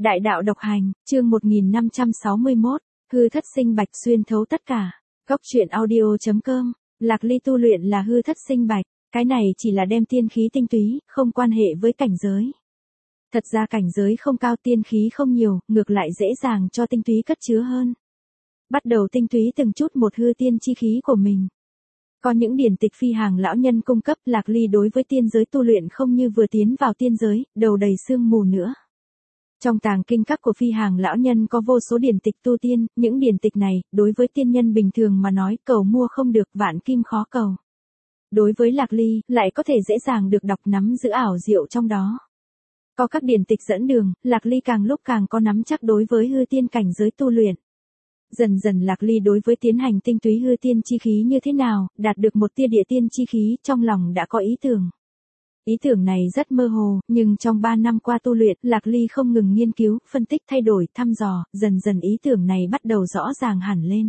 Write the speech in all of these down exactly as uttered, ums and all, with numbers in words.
Đại đạo độc hành, chương một nghìn năm trăm sáu mươi mốt, hư thất sinh bạch xuyên thấu tất cả. Góc truyện audio chấm com, Lạc Ly tu luyện là hư thất sinh bạch, cái này chỉ là đem tiên khí tinh túy, không quan hệ với cảnh giới. Thật ra cảnh giới không cao, tiên khí không nhiều, ngược lại dễ dàng cho tinh túy cất chứa hơn. Bắt đầu tinh túy từng chút một hư tiên chi khí của mình. Có những điển tịch phi hàng lão nhân cung cấp, Lạc Ly đối với tiên giới tu luyện không như vừa tiến vào tiên giới, đầu đầy sương mù nữa. Trong tàng kinh các của phi hàng lão nhân có vô số điển tịch tu tiên, những điển tịch này, đối với tiên nhân bình thường mà nói cầu mua không được, vạn kim khó cầu. Đối với Lạc Ly, lại có thể dễ dàng được đọc nắm giữ ảo diệu trong đó. Có các điển tịch dẫn đường, Lạc Ly càng lúc càng có nắm chắc đối với hư tiên cảnh giới tu luyện. Dần dần Lạc Ly đối với tiến hành tinh túy hư tiên chi khí như thế nào, đạt được một tia địa tiên chi khí, trong lòng đã có ý tưởng. Ý tưởng này rất mơ hồ, nhưng trong ba năm qua tu luyện, Lạc Ly không ngừng nghiên cứu, phân tích thay đổi, thăm dò, dần dần ý tưởng này bắt đầu rõ ràng hẳn lên.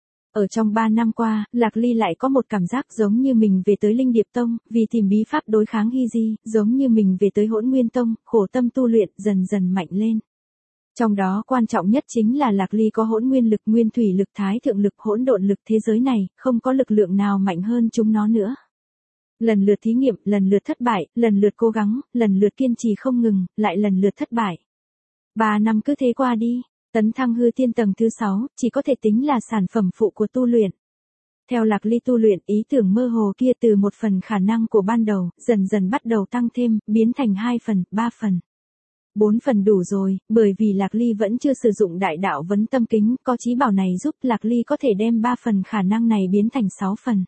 Ở trong ba năm qua, Lạc Ly lại có một cảm giác giống như mình về tới Linh Điệp Tông, vì tìm bí pháp đối kháng Hy Di, giống như mình về tới Hỗn Nguyên Tông, khổ tâm tu luyện, dần dần mạnh lên. Trong đó quan trọng nhất chính là Lạc Ly có hỗn nguyên lực, nguyên thủy lực, thái thượng lực, hỗn độn lực, thế giới này, không có lực lượng nào mạnh hơn chúng nó nữa. Lần lượt thí nghiệm, lần lượt thất bại, lần lượt cố gắng, lần lượt kiên trì không ngừng, lại lần lượt thất bại. Ba năm cứ thế qua đi, tấn thăng hư tiên tầng thứ sáu, chỉ có thể tính là sản phẩm phụ của tu luyện. Theo Lạc Ly tu luyện, ý tưởng mơ hồ kia từ một phần khả năng của ban đầu, dần dần bắt đầu tăng thêm, biến thành hai phần, ba phần. Bốn phần đủ rồi, bởi vì Lạc Ly vẫn chưa sử dụng đại đạo vấn tâm kính, có chí bảo này giúp Lạc Ly có thể đem ba phần khả năng này biến thành sáu phần.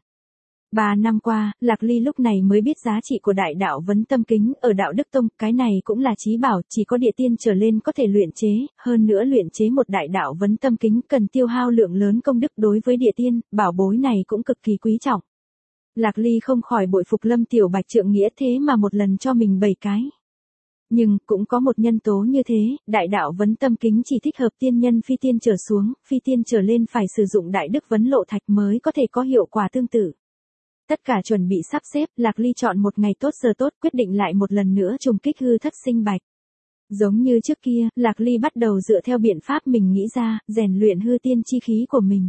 Ba năm qua, Lạc Ly lúc này mới biết giá trị của đại đạo vấn tâm kính ở đạo Đức Tông, cái này cũng là chí bảo, chỉ có địa tiên trở lên có thể luyện chế, hơn nữa luyện chế một đại đạo vấn tâm kính cần tiêu hao lượng lớn công đức, đối với địa tiên, bảo bối này cũng cực kỳ quý trọng. Lạc Ly không khỏi bội phục Lâm Tiểu Bạch trượng nghĩa thế mà một lần cho mình bảy cái. Nhưng, cũng có một nhân tố như thế, đại đạo vấn tâm kính chỉ thích hợp tiên nhân phi tiên trở xuống, phi tiên trở lên phải sử dụng đại đức vấn lộ thạch mới có thể có hiệu quả tương tự. Tất cả chuẩn bị sắp xếp, Lạc Ly chọn một ngày tốt giờ tốt, quyết định lại một lần nữa trùng kích hư thất sinh bạch. Giống như trước kia, Lạc Ly bắt đầu dựa theo biện pháp mình nghĩ ra, rèn luyện hư tiên chi khí của mình.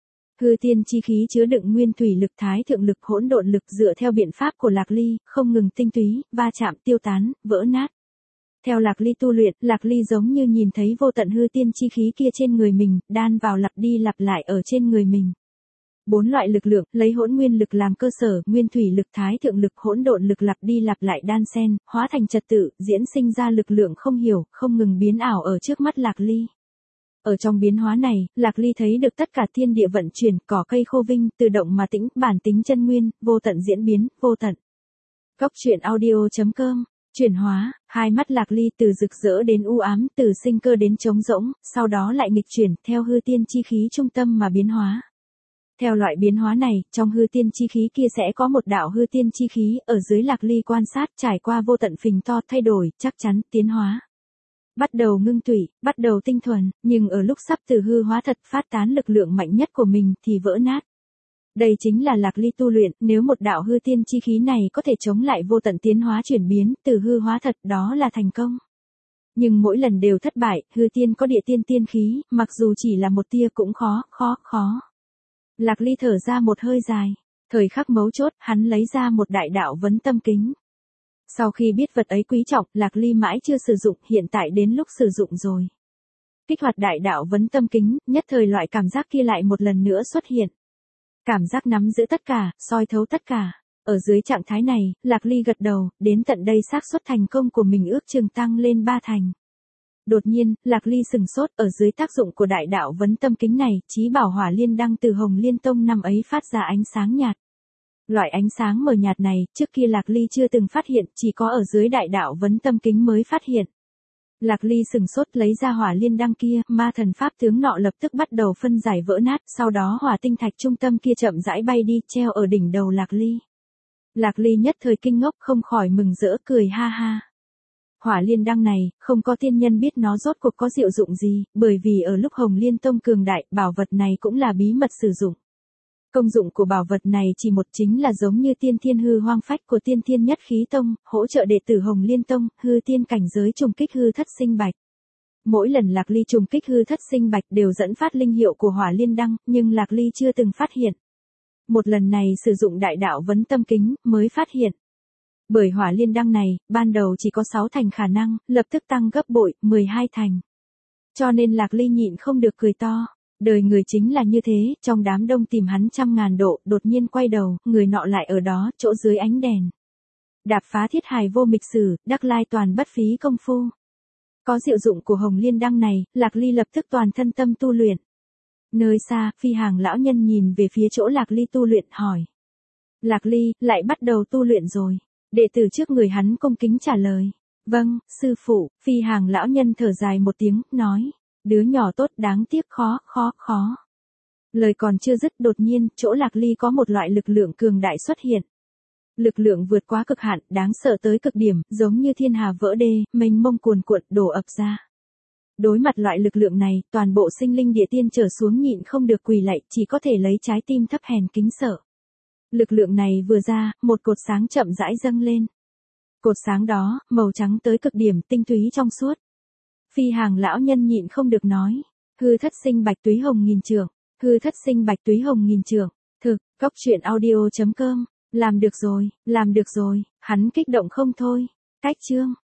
Hư tiên chi khí chứa đựng nguyên thủy lực, thái thượng lực, hỗn độn lực, dựa theo biện pháp của Lạc Ly, không ngừng tinh túy, va chạm, tiêu tán, vỡ nát. Theo Lạc Ly tu luyện, Lạc Ly giống như nhìn thấy vô tận hư tiên chi khí kia trên người mình, đan vào lặp đi lặp lại ở trên người mình. Bốn loại lực lượng, lấy hỗn nguyên lực làm cơ sở, nguyên thủy lực, thái thượng lực, hỗn độn lực lặp đi lặp lại đan xen, hóa thành trật tự, diễn sinh ra lực lượng không hiểu, không ngừng biến ảo ở trước mắt Lạc Ly. Ở trong biến hóa này, Lạc Ly thấy được tất cả thiên địa vận chuyển, cỏ cây khô vinh, tự động mà tĩnh, bản tính chân nguyên, vô tận diễn biến, vô tận. Góc truyện audio chấm com, chuyển hóa, hai mắt Lạc Ly từ rực rỡ đến u ám, từ sinh cơ đến trống rỗng, sau đó lại nghịch chuyển, theo hư tiên chi khí trung tâm mà biến hóa. Theo loại biến hóa này, trong hư tiên chi khí kia sẽ có một đạo hư tiên chi khí, ở dưới Lạc Ly quan sát, trải qua vô tận phình to, thay đổi, chắc chắn, tiến hóa. Bắt đầu ngưng tủy, bắt đầu tinh thuần, nhưng ở lúc sắp từ hư hóa thật phát tán lực lượng mạnh nhất của mình, thì vỡ nát. Đây chính là Lạc Ly tu luyện, nếu một đạo hư tiên chi khí này có thể chống lại vô tận tiến hóa chuyển biến, từ hư hóa thật, đó là thành công. Nhưng mỗi lần đều thất bại, hư tiên có địa tiên tiên khí, mặc dù chỉ là một tia cũng khó, khó, khó. Lạc Ly thở ra một hơi dài. Thời khắc mấu chốt, hắn lấy ra một đại đạo vấn tâm kính. Sau khi biết vật ấy quý trọng, Lạc Ly mãi chưa sử dụng, hiện tại đến lúc sử dụng rồi. Kích hoạt đại đạo vấn tâm kính, nhất thời loại cảm giác kia lại một lần nữa xuất hiện. Cảm giác nắm giữ tất cả, soi thấu tất cả. Ở dưới trạng thái này, Lạc Ly gật đầu, đến tận đây xác suất thành công của mình ước chừng tăng lên ba thành. Đột nhiên, Lạc Ly sừng sốt, ở dưới tác dụng của đại đạo vấn tâm kính này, chí bảo hỏa liên đăng từ Hồng Liên Tông năm ấy phát ra ánh sáng nhạt. Loại ánh sáng mờ nhạt này, trước kia Lạc Ly chưa từng phát hiện, chỉ có ở dưới đại đạo vấn tâm kính mới phát hiện. Lạc Ly sừng sốt lấy ra hỏa liên đăng kia, ma thần pháp tướng nọ lập tức bắt đầu phân giải vỡ nát, sau đó hỏa tinh thạch trung tâm kia chậm rãi bay đi, treo ở đỉnh đầu Lạc Ly. Lạc Ly nhất thời kinh ngốc, không khỏi mừng rỡ cười ha ha. Hỏa liên đăng này, không có tiên nhân biết nó rốt cuộc có diệu dụng gì, bởi vì ở lúc Hồng Liên Tông cường đại, bảo vật này cũng là bí mật sử dụng. Công dụng của bảo vật này chỉ một chính là giống như tiên thiên hư hoang phách của tiên thiên nhất khí tông, hỗ trợ đệ tử Hồng Liên Tông, hư tiên cảnh giới trùng kích hư thất sinh bạch. Mỗi lần Lạc Ly trùng kích hư thất sinh bạch đều dẫn phát linh hiệu của hỏa liên đăng, nhưng Lạc Ly chưa từng phát hiện. Một lần này sử dụng đại đạo vấn tâm kính, mới phát hiện. Bởi hỏa liên đăng này, ban đầu chỉ có sáu thành khả năng, lập tức tăng gấp bội, mười hai thành. Cho nên Lạc Ly nhịn không được cười to. Đời người chính là như thế, trong đám đông tìm hắn trăm ngàn độ, đột nhiên quay đầu, người nọ lại ở đó, chỗ dưới ánh đèn. Đạp phá thiết hài vô mịch sử, đắc lai toàn bất phí công phu. Có diệu dụng của hồng liên đăng này, Lạc Ly lập tức toàn thân tâm tu luyện. Nơi xa, phi hàng lão nhân nhìn về phía chỗ Lạc Ly tu luyện hỏi. Lạc Ly, lại bắt đầu tu luyện rồi. Đệ tử trước người hắn cung kính trả lời. Vâng, sư phụ, phi hàng lão nhân thở dài một tiếng, nói. Đứa nhỏ tốt đáng tiếc khó, khó, khó. Lời còn chưa dứt đột nhiên, chỗ Lạc Ly có một loại lực lượng cường đại xuất hiện. Lực lượng vượt quá cực hạn, đáng sợ tới cực điểm, giống như thiên hà vỡ đê, mênh mông cuồn cuộn đổ ập ra. Đối mặt loại lực lượng này, toàn bộ sinh linh địa tiên trở xuống nhịn không được quỳ lạy, chỉ có thể lấy trái tim thấp hèn kính sợ. Lực lượng này vừa ra, một cột sáng chậm rãi dâng lên. Cột sáng đó, màu trắng tới cực điểm, tinh túy trong suốt. Phi hàng lão nhân nhịn không được nói. Hư thất sinh bạch túy hồng nghìn trượng. Hư thất sinh bạch túy hồng nghìn trượng. Thực, cốc truyện audio chấm com. Làm được rồi, làm được rồi, hắn kích động không thôi. Cách chương.